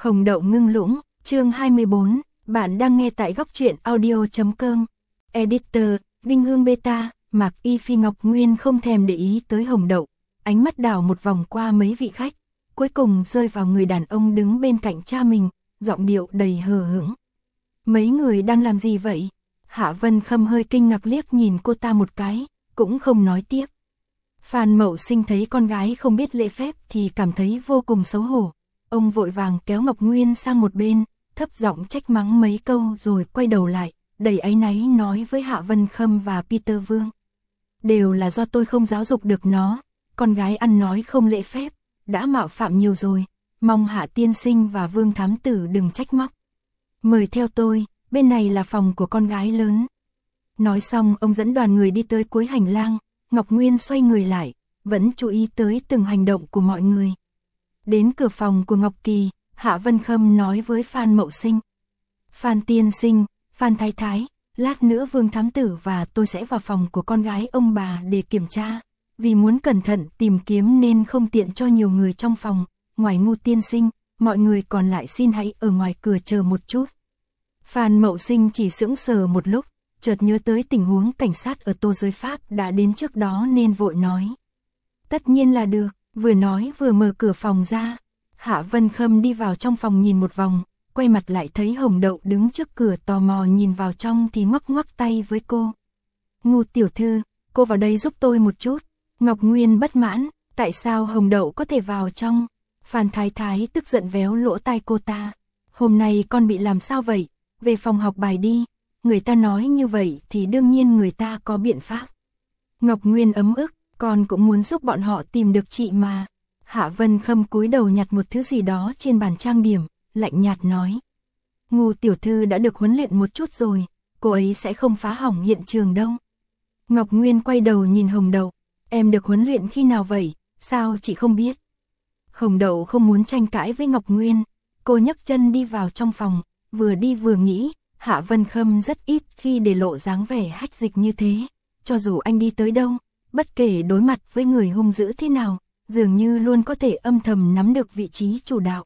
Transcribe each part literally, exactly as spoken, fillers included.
Hồng đậu ngưng lũng, chương hai mươi bốn, bạn đang nghe tại góc truyện audio chấm com. Editor, Vinh Hương Beta, Mạc Y Phi Ngọc Nguyên không thèm để ý tới hồng đậu, ánh mắt đảo một vòng qua mấy vị khách, cuối cùng rơi vào người đàn ông đứng bên cạnh cha mình, giọng điệu đầy hờ hững. Mấy người đang làm gì vậy? Hạ Vân Khâm hơi kinh ngạc liếc nhìn cô ta một cái, cũng không nói tiếp. Phan Mậu Sinh thấy con gái không biết lễ phép thì cảm thấy vô cùng xấu hổ. Ông vội vàng kéo Ngọc Nguyên sang một bên, thấp giọng trách mắng mấy câu rồi quay đầu lại, đầy áy náy nói với Hạ Vân Khâm và Peter Vương. Đều là do tôi không giáo dục được nó, con gái ăn nói không lễ phép, đã mạo phạm nhiều rồi, mong Hạ tiên sinh và Vương thám tử đừng trách móc. Mời theo tôi, bên này là phòng của con gái lớn. Nói xong ông dẫn đoàn người đi tới cuối hành lang, Ngọc Nguyên xoay người lại, vẫn chú ý tới từng hành động của mọi người. Đến cửa phòng của Ngọc Kỳ, Hạ Vân Khâm nói với Phan Mậu Sinh. Phan tiên sinh, Phan thái thái, lát nữa Vương thám tử và tôi sẽ vào phòng của con gái ông bà để kiểm tra. Vì muốn cẩn thận tìm kiếm nên không tiện cho nhiều người trong phòng, ngoài Ngu tiên sinh, mọi người còn lại xin hãy ở ngoài cửa chờ một chút. Phan Mậu Sinh chỉ sững sờ một lúc, chợt nhớ tới tình huống cảnh sát ở Tô Giới Pháp đã đến trước đó nên vội nói. Tất nhiên là được, vừa nói vừa mở cửa phòng ra. Hạ Vân Khâm đi vào trong phòng nhìn một vòng, quay mặt lại thấy Hồng Đậu đứng trước cửa tò mò nhìn vào trong thì ngoắc ngoắc tay với cô. Ngu tiểu thư, cô vào đây giúp tôi một chút. Ngọc Nguyên bất mãn, tại sao Hồng Đậu có thể vào trong? Phan Thái Thái tức giận véo lỗ tai cô ta. Hôm nay con bị làm sao vậy? Về phòng học bài đi. Người ta nói như vậy thì đương nhiên người ta có biện pháp. Ngọc Nguyên ấm ức, con cũng muốn giúp bọn họ tìm được chị mà. Hạ Vân Khâm cúi đầu nhặt một thứ gì đó trên bàn trang điểm, lạnh nhạt nói. Ngu tiểu thư đã được huấn luyện một chút rồi, cô ấy sẽ không phá hỏng hiện trường đâu. Ngọc Nguyên quay đầu nhìn Hồng Đậu, em được huấn luyện khi nào vậy, sao chị không biết? Hồng Đậu không muốn tranh cãi với Ngọc Nguyên, cô nhấc chân đi vào trong phòng, vừa đi vừa nghĩ, Hạ Vân Khâm rất ít khi để lộ dáng vẻ hách dịch như thế, cho dù anh đi tới đâu, bất kể đối mặt với người hung dữ thế nào, dường như luôn có thể âm thầm nắm được vị trí chủ đạo.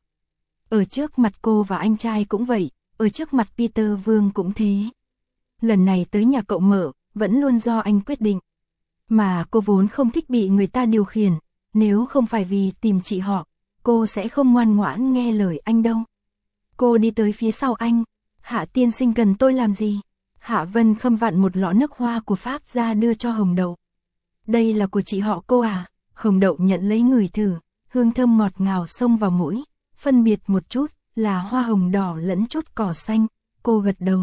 Ở trước mặt cô và anh trai cũng vậy, ở trước mặt Peter Vương cũng thế. Lần này tới nhà cậu Mở, vẫn luôn do anh quyết định. Mà cô vốn không thích bị người ta điều khiển, nếu không phải vì tìm chị họ, cô sẽ không ngoan ngoãn nghe lời anh đâu. Cô đi tới phía sau anh. Hạ tiên sinh cần tôi làm gì? Hạ Vân Khâm vặn một lọ nước hoa của Pháp ra đưa cho Hồng Đậu. Đây là của chị họ cô à? Hồng Đậu nhận lấy ngửi thử, hương thơm ngọt ngào xông vào mũi, phân biệt một chút, là hoa hồng đỏ lẫn chút cỏ xanh, cô gật đầu.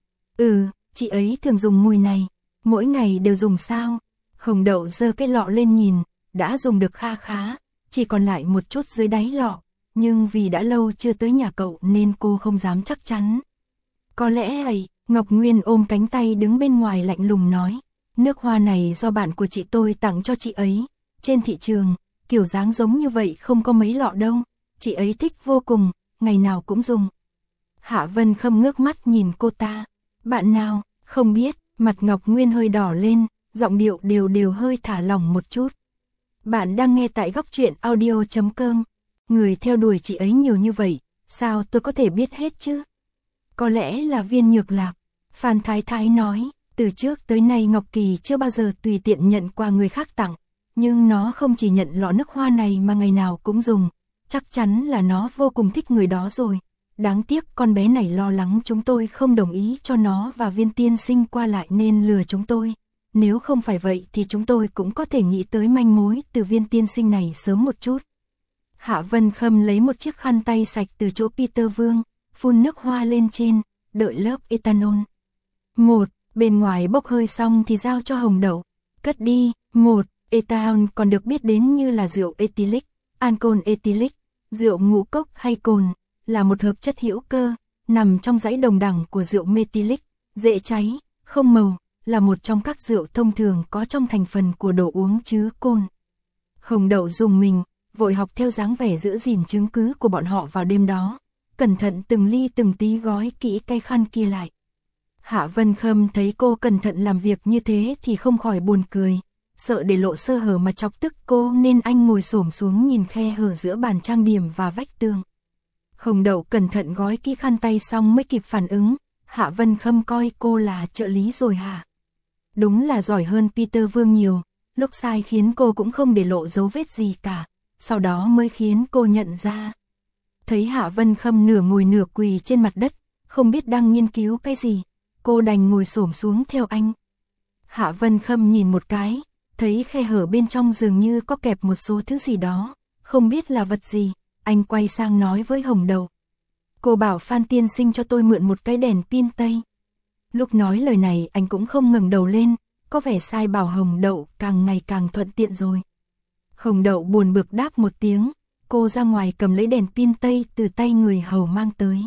Ừ, chị ấy thường dùng mùi này, mỗi ngày đều dùng sao? Hồng Đậu giơ cái lọ lên nhìn, đã dùng được kha khá, chỉ còn lại một chút dưới đáy lọ, nhưng vì đã lâu chưa tới nhà cậu nên cô không dám chắc chắn. Có lẽ ấy, Ngọc Nguyên ôm cánh tay đứng bên ngoài lạnh lùng nói, nước hoa này do bạn của chị tôi tặng cho chị ấy, trên thị trường, kiểu dáng giống như vậy không có mấy lọ đâu, chị ấy thích vô cùng, ngày nào cũng dùng. Hạ Vân Khâm ngước mắt nhìn cô ta, bạn nào, không biết, mặt Ngọc Nguyên hơi đỏ lên, giọng điệu đều đều hơi thả lỏng một chút. Bạn đang nghe tại góc truyện audio chấm com, người theo đuổi chị ấy nhiều như vậy, sao tôi có thể biết hết chứ? Có lẽ là Viên Nhược Lạc, Phan Thái Thái nói, từ trước tới nay Ngọc Kỳ chưa bao giờ tùy tiện nhận qua người khác tặng, nhưng nó không chỉ nhận lọ nước hoa này mà ngày nào cũng dùng, chắc chắn là nó vô cùng thích người đó rồi. Đáng tiếc con bé này lo lắng chúng tôi không đồng ý cho nó và Viên tiên sinh qua lại nên lừa chúng tôi. Nếu không phải vậy thì chúng tôi cũng có thể nghĩ tới manh mối từ Viên tiên sinh này sớm một chút. Hạ Vân Khâm lấy một chiếc khăn tay sạch từ chỗ Peter Vương, phun nước hoa lên trên, đợi lớp ethanol. Một, bên ngoài bốc hơi xong thì giao cho Hồng Đậu. Cất đi. Một, ethanol còn được biết đến như là rượu ethylic, alcohol ethylic, rượu ngũ cốc hay cồn, là một hợp chất hữu cơ, nằm trong dãy đồng đẳng của rượu methylic, dễ cháy, không màu, là một trong các rượu thông thường có trong thành phần của đồ uống chứa cồn. Hồng Đậu dùng mình, vội học theo dáng vẻ giữ gìn chứng cứ của bọn họ vào đêm đó, cẩn thận từng ly từng tí gói kỹ cái khăn kia lại. Hạ Vân Khâm thấy cô cẩn thận làm việc như thế thì không khỏi buồn cười, sợ để lộ sơ hở mà chọc tức cô nên anh ngồi xổm xuống nhìn khe hở giữa bàn trang điểm và vách tường. Hồng Đậu cẩn thận gói kỹ khăn tay xong mới kịp phản ứng, Hạ Vân Khâm coi cô là trợ lý rồi hả? Đúng là giỏi hơn Peter Vương nhiều, lúc sai khiến cô cũng không để lộ dấu vết gì cả, sau đó mới khiến cô nhận ra. Thấy Hạ Vân Khâm nửa ngồi nửa quỳ trên mặt đất, không biết đang nghiên cứu cái gì, cô đành ngồi xổm xuống theo anh. Hạ Vân Khâm nhìn một cái, thấy khe hở bên trong dường như có kẹp một số thứ gì đó, không biết là vật gì, anh quay sang nói với Hồng Đậu. Cô bảo Phan tiên sinh cho tôi mượn một cái đèn pin tây. Lúc nói lời này anh cũng không ngẩng đầu lên, có vẻ sai bảo Hồng Đậu càng ngày càng thuận tiện rồi. Hồng Đậu buồn bực đáp một tiếng, cô ra ngoài cầm lấy đèn pin tây từ tay người hầu mang tới.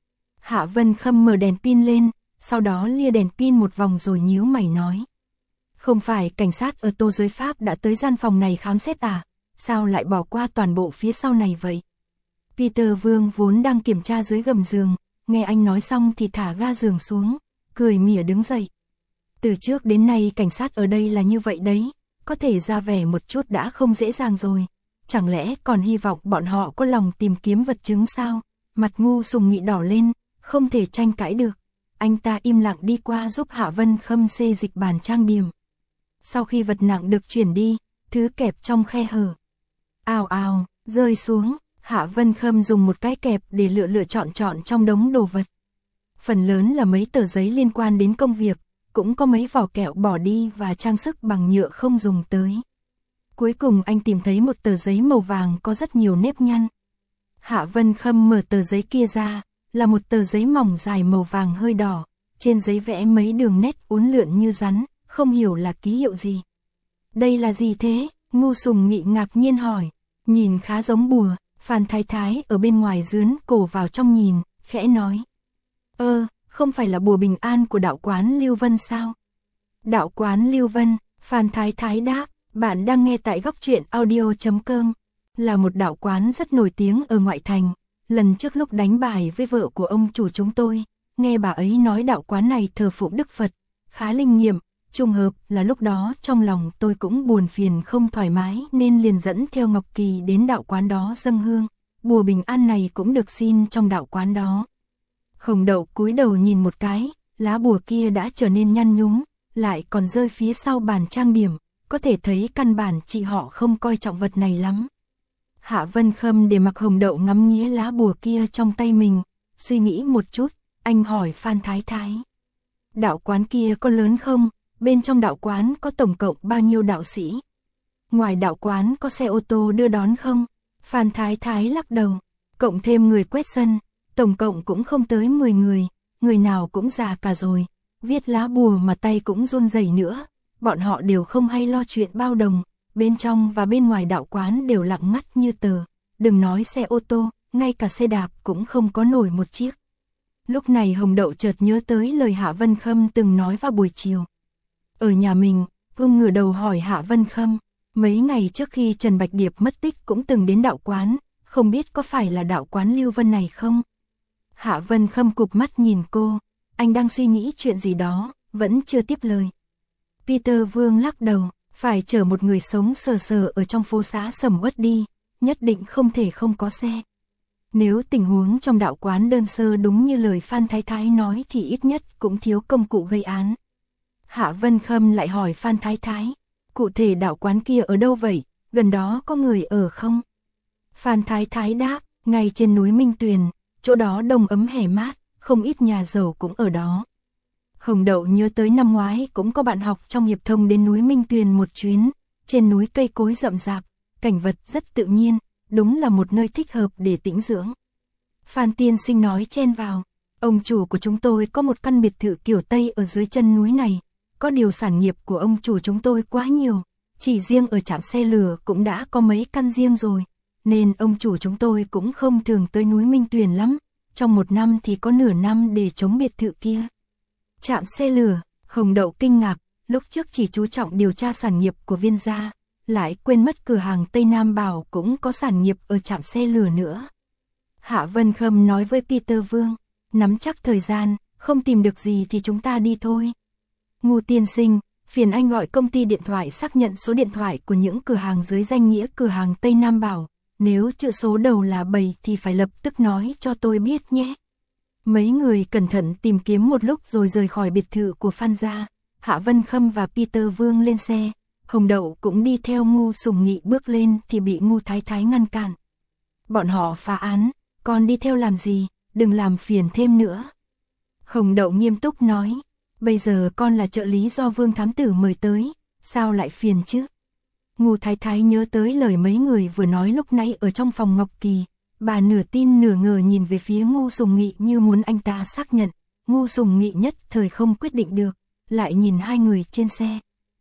Hạ Vân Khâm mở đèn pin lên, sau đó lia đèn pin một vòng rồi nhíu mày nói. Không phải cảnh sát ở Tô Giới Pháp đã tới gian phòng này khám xét à, sao lại bỏ qua toàn bộ phía sau này vậy? Peter Vương vốn đang kiểm tra dưới gầm giường, nghe anh nói xong thì thả ga giường xuống, cười mỉa đứng dậy. Từ trước đến nay cảnh sát ở đây là như vậy đấy, có thể ra vẻ một chút đã không dễ dàng rồi. Chẳng lẽ còn hy vọng bọn họ có lòng tìm kiếm vật chứng sao? Mặt Ngu Sùng Nghị đỏ lên, không thể tranh cãi được. Anh ta im lặng đi qua giúp Hạ Vân Khâm xê dịch bàn trang điểm. Sau khi vật nặng được chuyển đi, thứ kẹp trong khe hở ào ào rơi xuống, Hạ Vân Khâm dùng một cái kẹp để lựa lựa chọn chọn trong đống đồ vật. Phần lớn là mấy tờ giấy liên quan đến công việc, cũng có mấy vỏ kẹo bỏ đi và trang sức bằng nhựa không dùng tới. Cuối cùng anh tìm thấy một tờ giấy màu vàng có rất nhiều nếp nhăn. Hạ Vân Khâm mở tờ giấy kia ra, là một tờ giấy mỏng dài màu vàng hơi đỏ, trên giấy vẽ mấy đường nét uốn lượn như rắn, không hiểu là ký hiệu gì. Đây là gì thế? Ngu Sùng Nghị ngạc nhiên hỏi, nhìn khá giống bùa. Phan Thái Thái ở bên ngoài dướn cổ vào trong nhìn, khẽ nói. Ơ, không phải là bùa bình an của đạo quán Lưu Vân sao? Đạo quán Lưu Vân, Phan Thái Thái đáp, bạn đang nghe tại góc truyện audio chấm com, là một đạo quán rất nổi tiếng ở ngoại thành. Lần trước lúc đánh bài với vợ của ông chủ chúng tôi, nghe bà ấy nói đạo quán này thờ phụng Đức Phật, khá linh nghiệm. Trùng hợp là lúc đó trong lòng tôi cũng buồn phiền không thoải mái nên liền dẫn theo Ngọc Kỳ đến đạo quán đó dâng hương. Bùa bình an này cũng được xin trong đạo quán đó. Hồng Đậu cúi đầu nhìn một cái, lá bùa kia đã trở nên nhăn nhúm, lại còn rơi phía sau bàn trang điểm, có thể thấy căn bản chị họ không coi trọng vật này lắm. Hạ Vân Khâm để mặc Hồng Đậu ngắm nghía lá bùa kia trong tay mình, suy nghĩ một chút, anh hỏi Phan Thái Thái. Đạo quán kia có lớn không? Bên trong đạo quán có tổng cộng bao nhiêu đạo sĩ? Ngoài đạo quán có xe ô tô đưa đón không? Phan Thái Thái lắc đầu, cộng thêm người quét sân, tổng cộng cũng không tới mười người, người nào cũng già cả rồi, viết lá bùa mà tay cũng run rẩy nữa, bọn họ đều không hay lo chuyện bao đồng, bên trong và bên ngoài đạo quán đều lặng ngắt như tờ, đừng nói xe ô tô, ngay cả xe đạp cũng không có nổi một chiếc. Lúc này Hồng Đậu chợt nhớ tới lời Hạ Vân Khâm từng nói vào buổi chiều. Ở nhà mình, Vương ngửa đầu hỏi Hạ Vân Khâm, mấy ngày trước khi Trần Bạch Điệp mất tích cũng từng đến đạo quán, không biết có phải là đạo quán Lưu Vân này không? Hạ Vân Khâm cụp mắt nhìn cô, anh đang suy nghĩ chuyện gì đó, vẫn chưa tiếp lời. Peter Vương lắc đầu, phải chở một người sống sờ sờ ở trong phố xá sầm uất đi, nhất định không thể không có xe. Nếu tình huống trong đạo quán đơn sơ đúng như lời Phan Thái Thái nói thì ít nhất cũng thiếu công cụ gây án. Hạ Vân Khâm lại hỏi Phan Thái Thái, cụ thể đạo quán kia ở đâu vậy, gần đó có người ở không? Phan Thái Thái đáp, ngay trên núi Minh Tuyền, chỗ đó đông ấm hè mát, không ít nhà giàu cũng ở đó. Hồng Đậu nhớ tới năm ngoái cũng có bạn học trong Hiệp Thông đến núi Minh Tuyền một chuyến, trên núi cây cối rậm rạp, cảnh vật rất tự nhiên, đúng là một nơi thích hợp để tĩnh dưỡng. Phan tiên sinh nói chen vào, ông chủ của chúng tôi có một căn biệt thự kiểu Tây ở dưới chân núi này, có điều sản nghiệp của ông chủ chúng tôi quá nhiều, chỉ riêng ở trạm xe lửa cũng đã có mấy căn riêng rồi, nên ông chủ chúng tôi cũng không thường tới núi Minh Tuyền lắm, trong một năm thì có nửa năm để chống biệt thự kia. Trạm xe lửa, Hồng Đậu kinh ngạc, lúc trước chỉ chú trọng điều tra sản nghiệp của Viên gia, lại quên mất cửa hàng Tây Nam Bảo cũng có sản nghiệp ở trạm xe lửa nữa. Hạ Vân Khâm nói với Peter Vương, nắm chắc thời gian, không tìm được gì thì chúng ta đi thôi. Ngu tiên sinh, phiền anh gọi công ty điện thoại xác nhận số điện thoại của những cửa hàng dưới danh nghĩa cửa hàng Tây Nam Bảo, nếu chữ số đầu là bảy thì phải lập tức nói cho tôi biết nhé. Mấy người cẩn thận tìm kiếm một lúc rồi rời khỏi biệt thự của Phan gia. Hạ Vân Khâm và Peter Vương lên xe, Hồng Đậu cũng đi theo. Ngu Sùng Nghị bước lên thì bị Ngu Thái Thái ngăn cản. Bọn họ phá án, con đi theo làm gì, đừng làm phiền thêm nữa. Hồng Đậu nghiêm túc nói, bây giờ con là trợ lý do Vương thám tử mời tới, sao lại phiền chứ? Ngu Thái Thái nhớ tới lời mấy người vừa nói lúc nãy ở trong phòng Ngọc Kỳ, bà nửa tin nửa ngờ nhìn về phía Ngu Sùng Nghị như muốn anh ta xác nhận. Ngu Sùng Nghị nhất thời không quyết định được, lại nhìn hai người trên xe.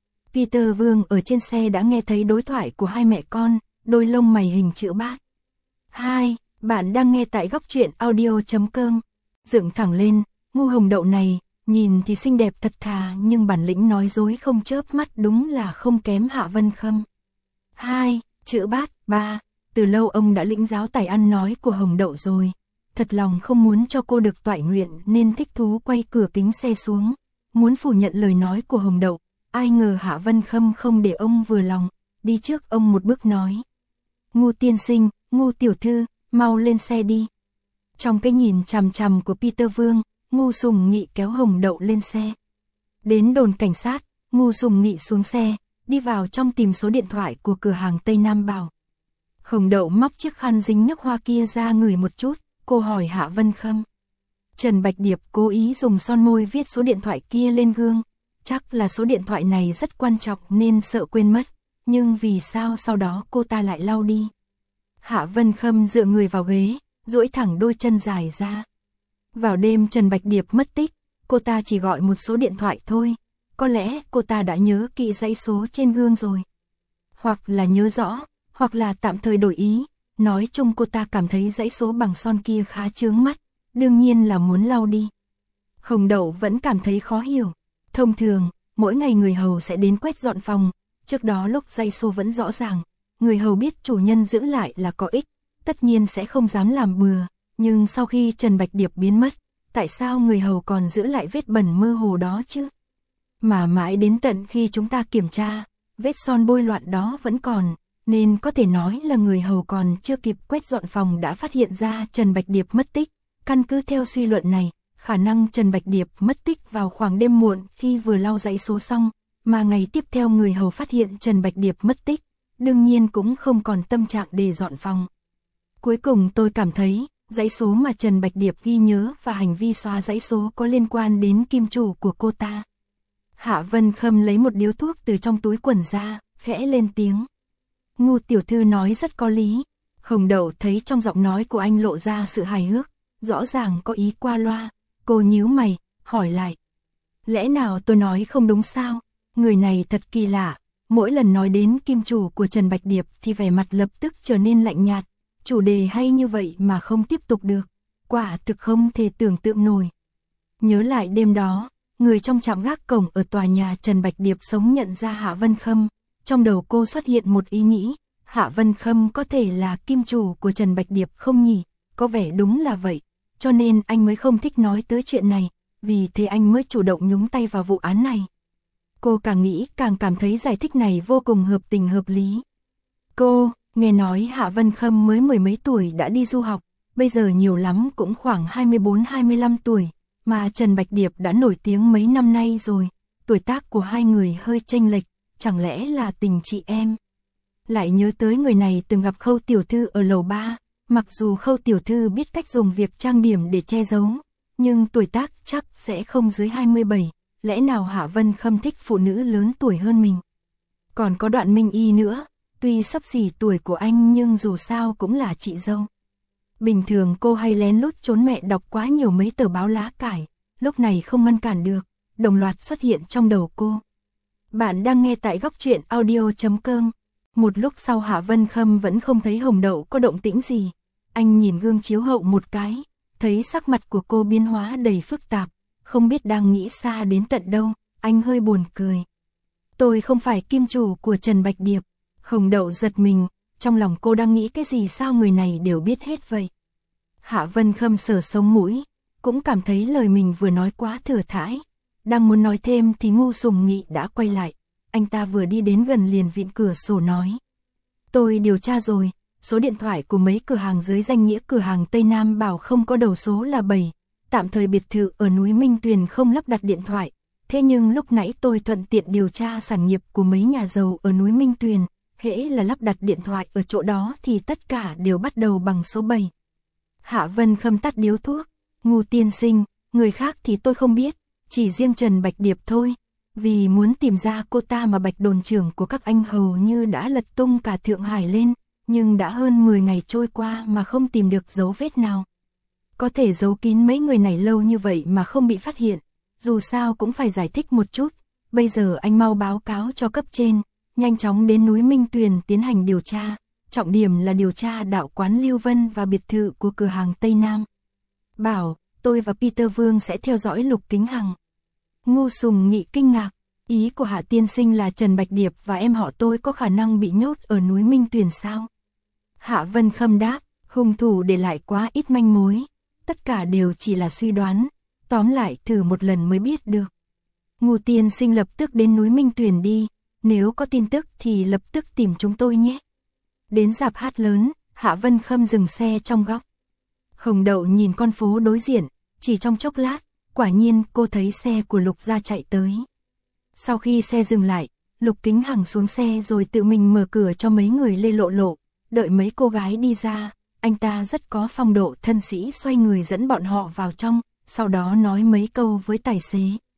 Peter Vương ở trên xe đã nghe thấy đối thoại của hai mẹ con, đôi lông mày hình chữ bát. Hai, bạn đang nghe tại góc truyện audio.com. Dựng thẳng lên, Ngu Hồng Đậu này, nhìn thì xinh đẹp thật thà nhưng bản lĩnh nói dối không chớp mắt đúng là không kém Hạ Vân Khâm. Hai, chữ bát. Ba, từ lâu ông đã lĩnh giáo tài ăn nói của Hồng Đậu rồi. Thật lòng không muốn cho cô được toại nguyện nên thích thú quay cửa kính xe xuống, muốn phủ nhận lời nói của Hồng Đậu. Ai ngờ Hạ Vân Khâm không để ông vừa lòng, đi trước ông một bước nói. Ngu tiên sinh, Ngu tiểu thư, mau lên xe đi. Trong cái nhìn chằm chằm của Peter Vương, Ngu Sùng Nghị kéo Hồng Đậu lên xe. Đến đồn cảnh sát, Ngu Sùng Nghị xuống xe, đi vào trong tìm số điện thoại của cửa hàng Tây Nam Bảo. Hồng Đậu móc chiếc khăn dính nước hoa kia ra ngửi một chút, cô hỏi Hạ Vân Khâm. Trần Bạch Điệp cố ý dùng son môi viết số điện thoại kia lên gương, chắc là số điện thoại này rất quan trọng nên sợ quên mất, nhưng vì sao sau đó cô ta lại lau đi? Hạ Vân Khâm dựa người vào ghế, duỗi thẳng đôi chân dài ra. Vào đêm Trần Bạch Điệp mất tích, cô ta chỉ gọi một số điện thoại thôi, có lẽ cô ta đã nhớ kỹ dãy số trên gương rồi. Hoặc là nhớ rõ, hoặc là tạm thời đổi ý, nói chung cô ta cảm thấy dãy số bằng son kia khá chướng mắt, đương nhiên là muốn lau đi. Hồng Đậu vẫn cảm thấy khó hiểu. Thông thường, mỗi ngày người hầu sẽ đến quét dọn phòng, trước đó lúc dãy số vẫn rõ ràng, người hầu biết chủ nhân giữ lại là có ích, tất nhiên sẽ không dám làm bừa, nhưng sau khi Trần Bạch Điệp biến mất, tại sao người hầu còn giữ lại vết bẩn mơ hồ đó chứ? Mà mãi đến tận khi chúng ta kiểm tra, vết son bôi loạn đó vẫn còn, nên có thể nói là người hầu còn chưa kịp quét dọn phòng đã phát hiện ra Trần Bạch Điệp mất tích. Căn cứ theo suy luận này, khả năng Trần Bạch Điệp mất tích vào khoảng đêm muộn khi vừa lau dãy số xong, mà ngày tiếp theo người hầu phát hiện Trần Bạch Điệp mất tích, đương nhiên cũng không còn tâm trạng để dọn phòng. Cuối cùng tôi cảm thấy, dãy số mà Trần Bạch Điệp ghi nhớ và hành vi xóa dãy số có liên quan đến kim chủ của cô ta. Hạ Vân Khâm lấy một điếu thuốc từ trong túi quần ra, khẽ lên tiếng. Ngu tiểu thư nói rất có lý. Hồng Đậu thấy trong giọng nói của anh lộ ra sự hài hước, rõ ràng có ý qua loa. Cô nhíu mày, hỏi lại. Lẽ nào tôi nói không đúng sao? Người này thật kỳ lạ, mỗi lần nói đến kim chủ của Trần Bạch Điệp thì vẻ mặt lập tức trở nên lạnh nhạt. Chủ đề hay như vậy mà không tiếp tục được, quả thực không thể tưởng tượng nổi. Nhớ lại đêm đó, người trong trạm gác cổng ở tòa nhà Trần Bạch Điệp sống nhận ra Hạ Vân Khâm, trong đầu cô xuất hiện một ý nghĩ, Hạ Vân Khâm có thể là kim chủ của Trần Bạch Điệp không nhỉ? Có vẻ đúng là vậy, cho nên anh mới không thích nói tới chuyện này, vì thế anh mới chủ động nhúng tay vào vụ án này. Cô càng nghĩ càng cảm thấy giải thích này vô cùng hợp tình hợp lý. Cô, nghe nói Hạ Vân Khâm mới mười mấy tuổi đã đi du học, bây giờ nhiều lắm cũng khoảng hai mươi bốn hai mươi lăm tuổi, mà Trần Bạch Điệp đã nổi tiếng mấy năm nay rồi, tuổi tác của hai người hơi chênh lệch, chẳng lẽ là tình chị em? Lại nhớ tới người này từng gặp Khâu tiểu thư ở lầu ba, mặc dù Khâu tiểu thư biết cách dùng việc trang điểm để che giấu, nhưng tuổi tác chắc sẽ không dưới hai mươi bảy, lẽ nào Hạ Vân Khâm thích phụ nữ lớn tuổi hơn mình? Còn có Đoạn Minh Y nữa, tuy xấp xỉ tuổi của anh nhưng dù sao cũng là chị dâu. Bình thường cô hay lén lút trốn mẹ đọc quá nhiều mấy tờ báo lá cải, lúc này không ngăn cản được, đồng loạt xuất hiện trong đầu cô. Bạn đang nghe tại góc truyện audio.com. Một lúc sau Hạ Vân Khâm vẫn không thấy Hồng Đậu có động tĩnh gì. Anh nhìn gương chiếu hậu một cái, thấy sắc mặt của cô biến hóa đầy phức tạp, không biết đang nghĩ xa đến tận đâu, anh hơi buồn cười. Tôi không phải kim chủ của Trần Bạch Điệp. Hồng Đậu giật mình, trong lòng cô đang nghĩ cái gì sao người này đều biết hết vậy. Hạ Vân Khâm sờ sống mũi, cũng cảm thấy lời mình vừa nói quá thừa thãi. Đang muốn nói thêm thì Ngu Sùng Nghị đã quay lại. Anh ta vừa đi đến gần liền vịn cửa sổ nói. Tôi điều tra rồi, số điện thoại của mấy cửa hàng dưới danh nghĩa cửa hàng Tây Nam bảo không có đầu số là bảy, tạm thời biệt thự ở núi Minh Tuyền không lắp đặt điện thoại. Thế nhưng lúc nãy tôi thuận tiện điều tra sản nghiệp của mấy nhà giàu ở núi Minh Tuyền, hễ là lắp đặt điện thoại ở chỗ đó thì tất cả đều bắt đầu bằng số bảy. Hạ Vân Khâm tắt điếu thuốc, Ngô tiên sinh, người khác thì tôi không biết, chỉ riêng Trần Bạch Điệp thôi. Vì muốn tìm ra cô ta mà Bạch đồn trưởng của các anh hầu như đã lật tung cả Thượng Hải lên, nhưng đã hơn mười ngày trôi qua mà không tìm được dấu vết nào. Có thể giấu kín mấy người này lâu như vậy mà không bị phát hiện, dù sao cũng phải giải thích một chút. Bây giờ anh mau báo cáo cho cấp trên, nhanh chóng đến núi Minh Tuyền tiến hành điều tra, trọng điểm là điều tra đạo quán Lưu Vân và biệt thự của cửa hàng Tây Nam. Bảo, tôi và Peter Vương sẽ theo dõi Lục Kính Hằng. Ngô Sùng Nghị kinh ngạc, ý của Hạ tiên sinh là Trần Bạch Điệp và em họ tôi có khả năng bị nhốt ở núi Minh Tuyền sao? Hạ Vân Khâm đáp, hung thủ để lại quá ít manh mối, tất cả đều chỉ là suy đoán, tóm lại thử một lần mới biết được. Ngô tiên sinh lập tức đến núi Minh Tuyền đi, nếu có tin tức thì lập tức tìm chúng tôi nhé. Đến rạp hát lớn, Hạ Vân Khâm dừng xe trong góc. Hồng Đậu nhìn con phố đối diện, chỉ trong chốc lát, quả nhiên cô thấy xe của Lục Gia chạy tới. Sau khi xe dừng lại, Lục Kính Hằng xuống xe rồi tự mình mở cửa cho mấy người Lê Lộ Lộ, đợi mấy cô gái đi ra, anh ta rất có phong độ thân sĩ xoay người dẫn bọn họ vào trong, sau đó nói mấy câu với tài xế.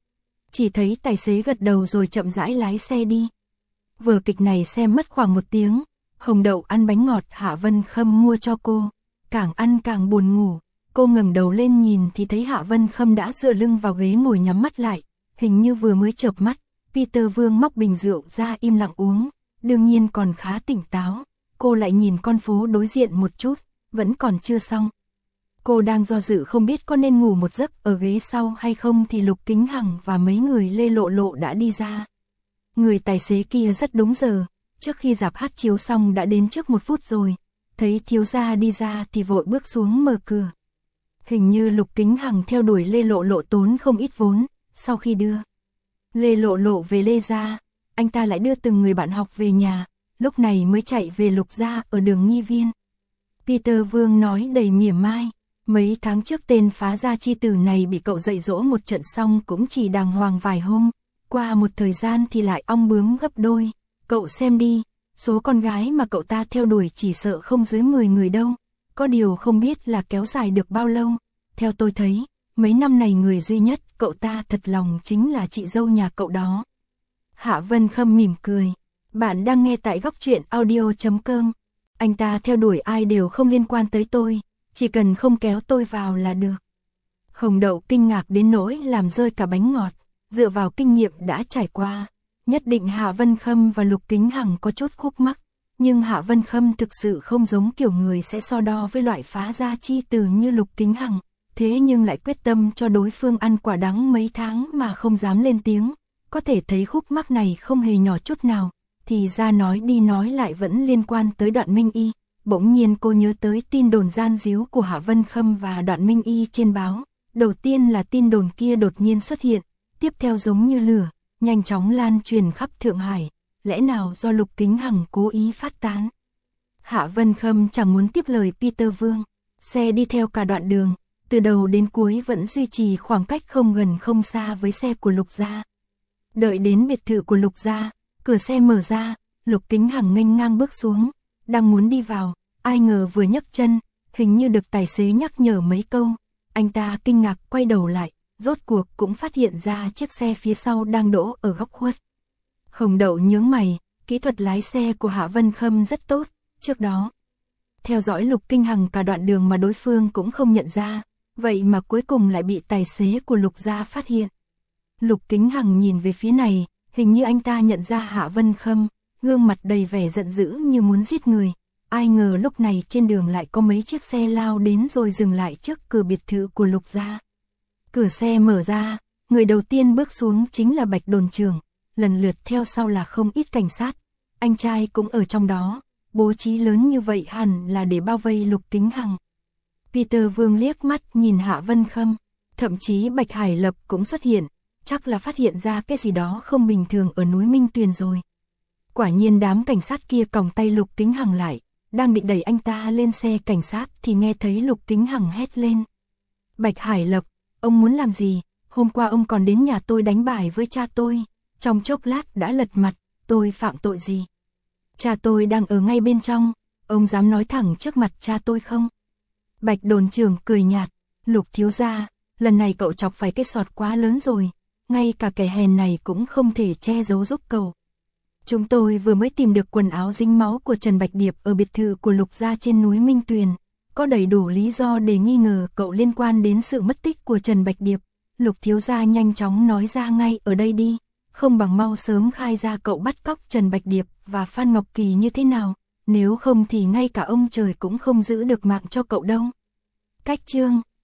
Chỉ thấy tài xế gật đầu rồi chậm rãi lái xe đi. Vở kịch này xem mất khoảng một tiếng, Hồng Đậu ăn bánh ngọt Hạ Vân Khâm mua cho cô, càng ăn càng buồn ngủ, cô ngẩng đầu lên nhìn thì thấy Hạ Vân Khâm đã dựa lưng vào ghế ngồi nhắm mắt lại, hình như vừa mới chợp mắt. Peter Vương móc bình rượu ra im lặng uống, đương nhiên còn khá tỉnh táo, cô lại nhìn con phố đối diện một chút, vẫn còn chưa xong. Cô đang do dự không biết có nên ngủ một giấc ở ghế sau hay không thì Lục Kính Hằng và mấy người Lê Lộ Lộ đã đi ra. Người tài xế kia rất đúng giờ, trước khi rạp hát chiếu xong đã đến trước một phút rồi, thấy thiếu gia đi ra thì vội bước xuống mở cửa. Hình như Lục Kính Hằng theo đuổi Lê Lộ Lộ tốn không ít vốn, sau khi đưa Lê Lộ Lộ về Lê gia, anh ta lại đưa từng người bạn học về nhà, lúc này mới chạy về Lục gia ở đường Nghi Viên. Peter Vương nói đầy mỉa mai, mấy tháng trước tên phá gia chi tử này bị cậu dạy dỗ một trận xong cũng chỉ đàng hoàng vài hôm, qua một thời gian thì lại ong bướm gấp đôi, cậu xem đi, số con gái mà cậu ta theo đuổi chỉ sợ không dưới mười người đâu, có điều không biết là kéo dài được bao lâu, theo tôi thấy, mấy năm này người duy nhất cậu ta thật lòng chính là chị dâu nhà cậu đó. Hạ Vân Khâm mỉm cười, bạn đang nghe tại góc truyện audio chấm com, anh ta theo đuổi ai đều không liên quan tới tôi, chỉ cần không kéo tôi vào là được. Hồng Đậu kinh ngạc đến nỗi làm rơi cả bánh ngọt, dựa vào kinh nghiệm đã trải qua, nhất định Hạ Vân Khâm và Lục Kính Hằng có chút khúc mắc, nhưng Hạ Vân Khâm thực sự không giống kiểu người sẽ so đo với loại phá gia chi tử như Lục Kính Hằng, thế nhưng lại quyết tâm cho đối phương ăn quả đắng mấy tháng mà không dám lên tiếng, có thể thấy khúc mắc này không hề nhỏ chút nào, thì ra nói đi nói lại vẫn liên quan tới Đoạn Minh Y. Bỗng nhiên cô nhớ tới tin đồn gian díu của Hạ Vân Khâm và Đoạn Minh Y trên báo, đầu tiên là tin đồn kia đột nhiên xuất hiện, tiếp theo giống như lửa, nhanh chóng lan truyền khắp Thượng Hải, lẽ nào do Lục Kính Hằng cố ý phát tán. Hạ Vân Khâm chẳng muốn tiếp lời Peter Vương, xe đi theo cả đoạn đường, từ đầu đến cuối vẫn duy trì khoảng cách không gần không xa với xe của Lục gia. Đợi đến biệt thự của Lục gia, cửa xe mở ra, Lục Kính Hằng nghênh ngang bước xuống, đang muốn đi vào, ai ngờ vừa nhấc chân, hình như được tài xế nhắc nhở mấy câu, anh ta kinh ngạc quay đầu lại, rốt cuộc cũng phát hiện ra chiếc xe phía sau đang đỗ ở góc khuất. Hồng Đậu nhướng mày, kỹ thuật lái xe của Hạ Vân Khâm rất tốt, trước đó theo dõi Lục Kinh Hằng cả đoạn đường mà đối phương cũng không nhận ra, vậy mà cuối cùng lại bị tài xế của Lục gia phát hiện. Lục Kính Hằng nhìn về phía này, hình như anh ta nhận ra Hạ Vân Khâm, gương mặt đầy vẻ giận dữ như muốn giết người. Ai ngờ lúc này trên đường lại có mấy chiếc xe lao đến rồi dừng lại trước cửa biệt thự của Lục gia. Cửa xe mở ra, người đầu tiên bước xuống chính là Bạch đồn trưởng, lần lượt theo sau là không ít cảnh sát. Anh trai cũng ở trong đó, bố trí lớn như vậy hẳn là để bao vây Lục Kính Hằng. Peter Vương liếc mắt nhìn Hạ Vân Khâm, thậm chí Bạch Hải Lập cũng xuất hiện, chắc là phát hiện ra cái gì đó không bình thường ở núi Minh Tuyền rồi. Quả nhiên đám cảnh sát kia còng tay Lục Kính Hằng lại, đang định đẩy anh ta lên xe cảnh sát thì nghe thấy Lục Kính Hằng hét lên. Bạch Hải Lộc, ông muốn làm gì? Hôm qua ông còn đến nhà tôi đánh bài với cha tôi, trong chốc lát đã lật mặt, tôi phạm tội gì? Cha tôi đang ở ngay bên trong, ông dám nói thẳng trước mặt cha tôi không? Bạch đồn trưởng cười nhạt, Lục thiếu gia, lần này cậu chọc phải cái sọt quá lớn rồi, ngay cả kẻ hèn này cũng không thể che giấu giúp cậu. Chúng tôi vừa mới tìm được quần áo dính máu của Trần Bạch Điệp ở biệt thự của Lục gia trên núi Minh Tuyền, có đầy đủ lý do để nghi ngờ cậu liên quan đến sự mất tích của Trần Bạch Điệp. Lục thiếu gia nhanh chóng nói ra ngay ở đây đi, không bằng mau sớm khai ra cậu bắt cóc Trần Bạch Điệp và Phan Ngọc Kỳ như thế nào, nếu không thì ngay cả ông trời cũng không giữ được mạng cho cậu đâu. Cách chương